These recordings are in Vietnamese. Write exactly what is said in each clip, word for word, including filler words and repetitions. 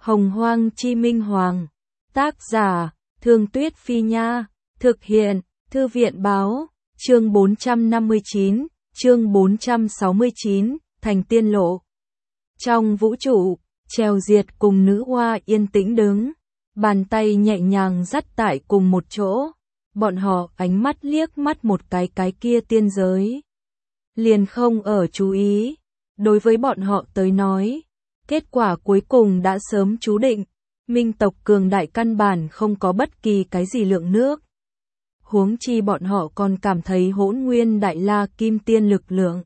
Hồng Hoang Chi Minh Hoàng. Tác giả, Thương Tuyết Phi Nha. Thực hiện, Thư viện Báo. Chương bốn trăm năm mươi chín, chương bốn trăm sáu mươi chín, Thành Tiên Lộ. Trong vũ trụ, Trèo Diệt cùng nữ hoa yên tĩnh đứng, bàn tay nhẹ nhàng dắt tại cùng một chỗ. Bọn họ ánh mắt liếc mắt một cái cái kia tiên giới. Liền không ở chú ý. Đối với bọn họ tới nói, kết quả cuối cùng đã sớm chú định. Minh tộc cường đại căn bản không có bất kỳ cái gì lượng nước. Huống chi bọn họ còn cảm thấy hỗn nguyên đại la kim tiên lực lượng.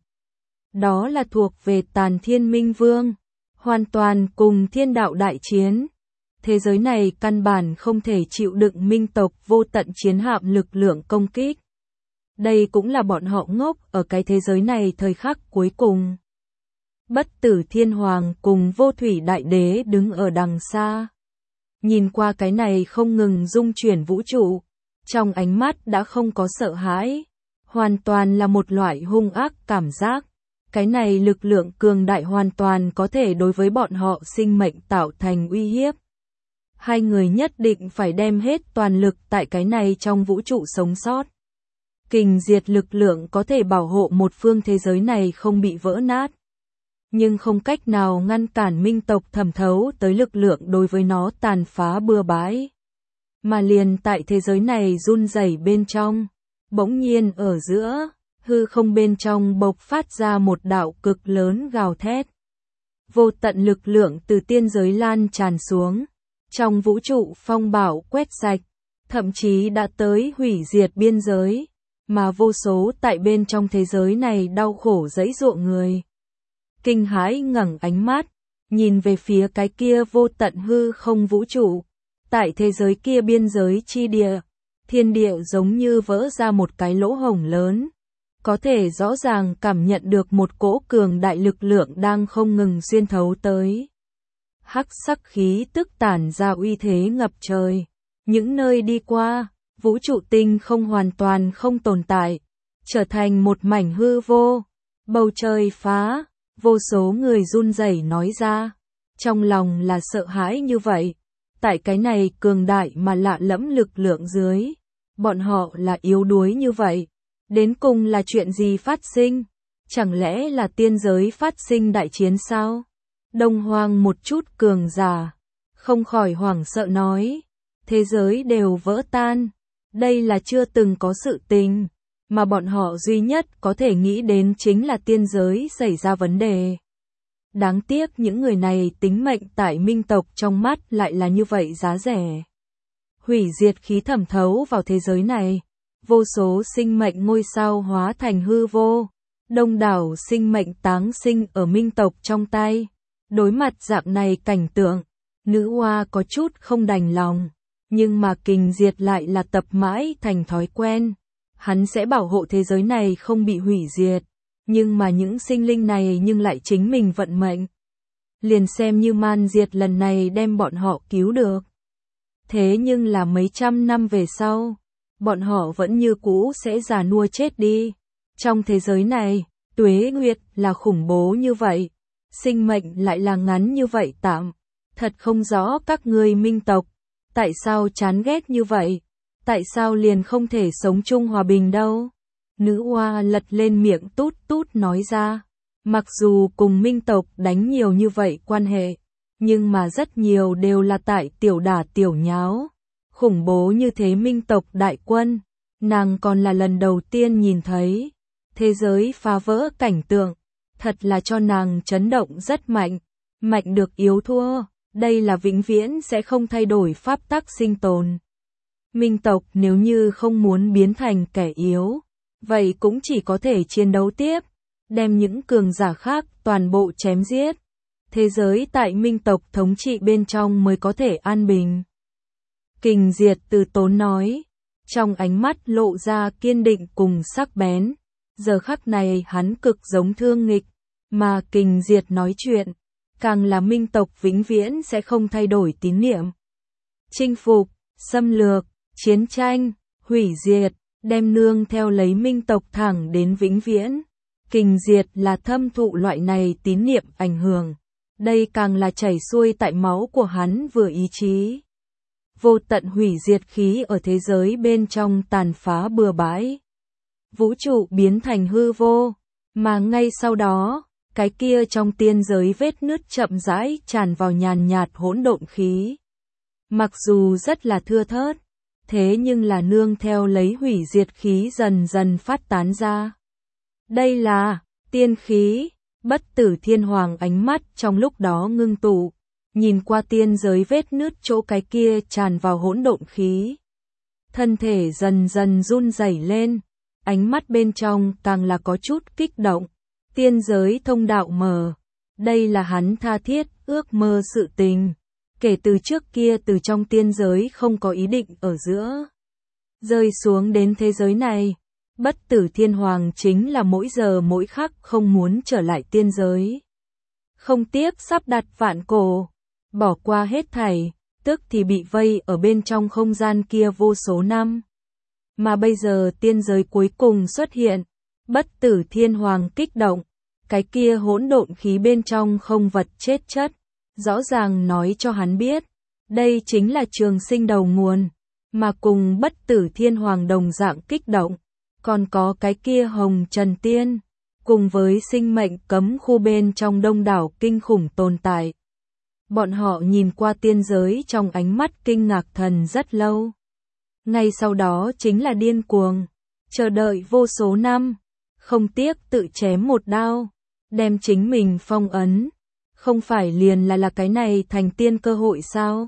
Đó là thuộc về Tàn Thiên Minh Vương, hoàn toàn cùng thiên đạo đại chiến. Thế giới này căn bản không thể chịu đựng minh tộc vô tận chiến hạm lực lượng công kích. Đây cũng là bọn họ ngốc ở cái thế giới này thời khắc cuối cùng. Bất Tử Thiên Hoàng cùng Vô Thủy Đại Đế đứng ở đằng xa. Nhìn qua cái này không ngừng dung chuyển vũ trụ, trong ánh mắt đã không có sợ hãi, hoàn toàn là một loại hung ác cảm giác. Cái này lực lượng cường đại hoàn toàn có thể đối với bọn họ sinh mệnh tạo thành uy hiếp. Hai người nhất định phải đem hết toàn lực tại cái này trong vũ trụ sống sót. Kình diệt lực lượng có thể bảo hộ một phương thế giới này không bị vỡ nát, nhưng không cách nào ngăn cản minh tộc thẩm thấu tới lực lượng đối với nó tàn phá bừa bãi. Mà liền tại thế giới này run rẩy bên trong, bỗng nhiên ở giữa, hư không bên trong bộc phát ra một đạo cực lớn gào thét. Vô tận lực lượng từ tiên giới lan tràn xuống, trong vũ trụ phong bạo quét sạch, thậm chí đã tới hủy diệt biên giới, mà vô số tại bên trong thế giới này đau khổ giãy giụa người. Kinh hãi ngẩng ánh mắt, nhìn về phía cái kia vô tận hư không vũ trụ. Tại thế giới kia biên giới chi địa, thiên địa giống như vỡ ra một cái lỗ hổng lớn. Có thể rõ ràng cảm nhận được một cỗ cường đại lực lượng đang không ngừng xuyên thấu tới. Hắc sắc khí tức tản ra uy thế ngập trời. Những nơi đi qua, vũ trụ tinh không hoàn toàn không tồn tại, trở thành một mảnh hư vô. Bầu trời phá, vô số người run rẩy nói ra. Trong lòng là sợ hãi như vậy. Tại cái này cường đại mà lạ lẫm lực lượng dưới, bọn họ là yếu đuối như vậy. Đến cùng là chuyện gì phát sinh? Chẳng lẽ là tiên giới phát sinh đại chiến sao? Đông Hoang một chút cường giả, không khỏi hoảng sợ nói. Thế giới đều vỡ tan. Đây là chưa từng có sự tình, mà bọn họ duy nhất có thể nghĩ đến chính là tiên giới xảy ra vấn đề. Đáng tiếc những người này tính mệnh tại minh tộc trong mắt lại là như vậy giá rẻ. Hủy diệt khí thẩm thấu vào thế giới này, vô số sinh mệnh ngôi sao hóa thành hư vô, đông đảo sinh mệnh táng sinh ở minh tộc trong tay. Đối mặt dạng này cảnh tượng, nữ hoa có chút không đành lòng, nhưng mà kình diệt lại là tập mãi thành thói quen. Hắn sẽ bảo hộ thế giới này không bị hủy diệt. Nhưng mà những sinh linh này nhưng lại chính mình vận mệnh. Liền xem như man diệt lần này đem bọn họ cứu được. Thế nhưng là mấy trăm năm về sau, bọn họ vẫn như cũ sẽ già nua chết đi. Trong thế giới này, tuế nguyệt là khủng bố như vậy, sinh mệnh lại là ngắn như vậy tạm. Thật không rõ các ngươi minh tộc, tại sao chán ghét như vậy? Tại sao liền không thể sống chung hòa bình đâu? Nữ hoa lật lên miệng tút tút nói ra. Mặc dù cùng minh tộc đánh nhiều như vậy quan hệ, nhưng mà rất nhiều đều là tại tiểu đả tiểu nháo. Khủng bố như thế minh tộc đại quân, nàng còn là lần đầu tiên nhìn thấy. Thế giới phá vỡ cảnh tượng, thật là cho nàng chấn động rất mạnh. Mạnh được yếu thua, đây là vĩnh viễn sẽ không thay đổi pháp tắc sinh tồn. Minh tộc nếu như không muốn biến thành kẻ yếu, vậy cũng chỉ có thể chiến đấu tiếp, đem những cường giả khác toàn bộ chém giết. Thế giới tại minh tộc thống trị bên trong mới có thể an bình. Kình diệt từ tốn nói, trong ánh mắt lộ ra kiên định cùng sắc bén. Giờ khắc này hắn cực giống Thương Nghịch, mà kình diệt nói chuyện, càng là minh tộc vĩnh viễn sẽ không thay đổi tín niệm. Chinh phục, xâm lược, chiến tranh, hủy diệt, đem nương theo lấy minh tộc thẳng đến vĩnh viễn. Kình diệt là thâm thụ loại này tín niệm ảnh hưởng, Đây càng là chảy xuôi tại máu của hắn vừa ý chí. Vô tận hủy diệt khí ở thế giới bên trong tàn phá bừa bãi. Vũ trụ biến thành hư vô, mà ngay sau đó, cái kia trong tiên giới vết nứt chậm rãi tràn vào nhàn nhạt hỗn độn khí. Mặc dù rất là thưa thớt, thế nhưng là nương theo lấy hủy diệt khí dần dần phát tán ra. Đây là tiên khí. Bất Tử Thiên Hoàng ánh mắt trong lúc đó ngưng tụ, nhìn qua tiên giới vết nứt chỗ cái kia tràn vào hỗn độn khí. Thân thể dần dần run rẩy lên, ánh mắt bên trong càng là có chút kích động. Tiên giới thông đạo mở, đây là hắn tha thiết ước mơ sự tình. Kể từ trước kia từ trong tiên giới không có ý định ở giữa rơi xuống đến thế giới này. Bất Tử Thiên Hoàng chính là mỗi giờ mỗi khắc không muốn trở lại tiên giới. Không tiếc sắp đặt vạn cổ, bỏ qua hết thảy, tức thì bị vây ở bên trong không gian kia vô số năm. Mà bây giờ tiên giới cuối cùng xuất hiện, Bất Tử Thiên Hoàng kích động, cái kia hỗn độn khí bên trong không vật chết chất, rõ ràng nói cho hắn biết, đây chính là trường sinh đầu nguồn, mà cùng Bất Tử Thiên Hoàng đồng dạng kích động. Còn có cái kia Hồng Trần Tiên, cùng với sinh mệnh cấm khu bên trong đông đảo kinh khủng tồn tại. Bọn họ nhìn qua tiên giới trong ánh mắt kinh ngạc thần rất lâu. Ngay sau đó chính là điên cuồng, chờ đợi vô số năm, không tiếc tự chém một đao, đem chính mình phong ấn. Không phải liền là là cái này thành tiên cơ hội sao?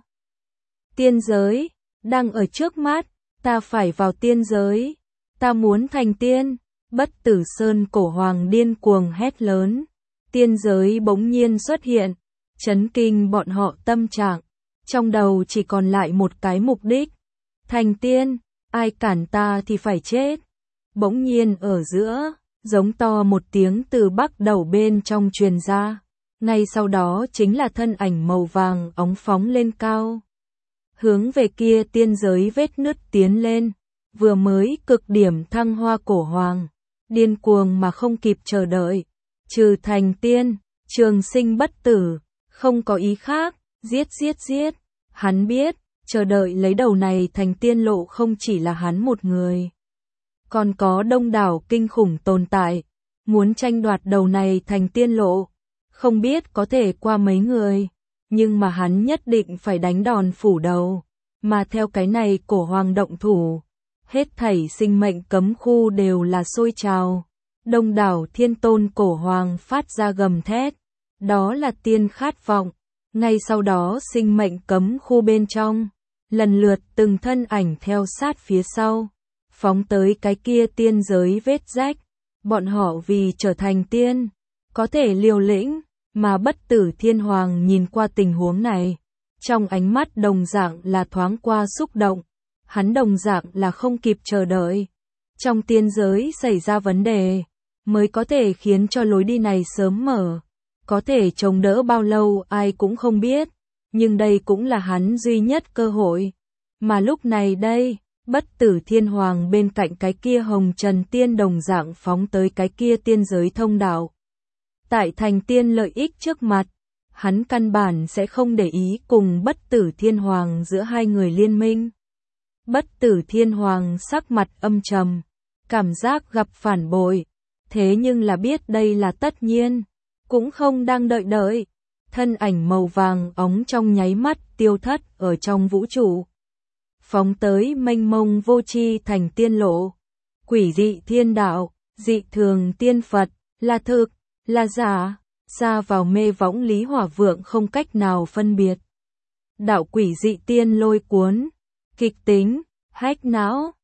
Tiên giới, đang ở trước mắt, ta phải vào tiên giới. Ta muốn thành tiên, Bất Tử Sơn Cổ Hoàng điên cuồng hét lớn. Tiên giới bỗng nhiên xuất hiện, chấn kinh bọn họ tâm trạng. Trong đầu chỉ còn lại một cái mục đích. Thành tiên, ai cản ta thì phải chết. Bỗng nhiên ở giữa, giống to một tiếng từ bắc đầu bên trong truyền ra. Ngay sau đó chính là thân ảnh màu vàng óng phóng lên cao. Hướng về kia tiên giới vết nứt tiến lên. Vừa mới cực điểm thăng hoa Cổ Hoàng, điên cuồng mà không kịp chờ đợi, trừ thành tiên, trường sinh bất tử, không có ý khác, giết giết giết. Hắn biết, chờ đợi lấy đầu này thành tiên lộ không chỉ là hắn một người, còn có đông đảo kinh khủng tồn tại, muốn tranh đoạt đầu này thành tiên lộ, không biết có thể qua mấy người, nhưng mà hắn nhất định phải đánh đòn phủ đầu, mà theo cái này Cổ Hoàng động thủ. Hết thảy sinh mệnh cấm khu đều là sôi trào. Đông đảo thiên tôn Cổ Hoàng phát ra gầm thét. Đó là tiên khát vọng. Ngay sau đó sinh mệnh cấm khu bên trong. Lần lượt từng thân ảnh theo sát phía sau. Phóng tới cái kia tiên giới vết rách. Bọn họ vì trở thành tiên. Có thể liều lĩnh. Mà Bất Tử Thiên Hoàng nhìn qua tình huống này. Trong ánh mắt đồng dạng là thoáng qua xúc động. Hắn đồng dạng là không kịp chờ đợi. Trong tiên giới xảy ra vấn đề, mới có thể khiến cho lối đi này sớm mở. Có thể chống đỡ bao lâu ai cũng không biết, nhưng đây cũng là hắn duy nhất cơ hội. Mà lúc này đây, Bất Tử Thiên Hoàng bên cạnh cái kia Hồng Trần Tiên đồng dạng phóng tới cái kia tiên giới thông đạo. Tại thành tiên lợi ích trước mặt, hắn căn bản sẽ không để ý cùng Bất Tử Thiên Hoàng giữa hai người liên minh. Bất Tử Thiên Hoàng sắc mặt âm trầm, cảm giác gặp phản bội, thế nhưng là biết đây là tất nhiên, cũng không đang đợi đợi. Thân ảnh màu vàng óng trong nháy mắt tiêu thất ở trong vũ trụ. Phóng tới mênh mông vô tri thành tiên lộ, quỷ dị thiên đạo, dị thường tiên Phật, là thực, là giả, xa vào mê võng Lý Hỏa Vượng không cách nào phân biệt. Đạo quỷ dị tiên lôi cuốn. Kịch tính, hack não,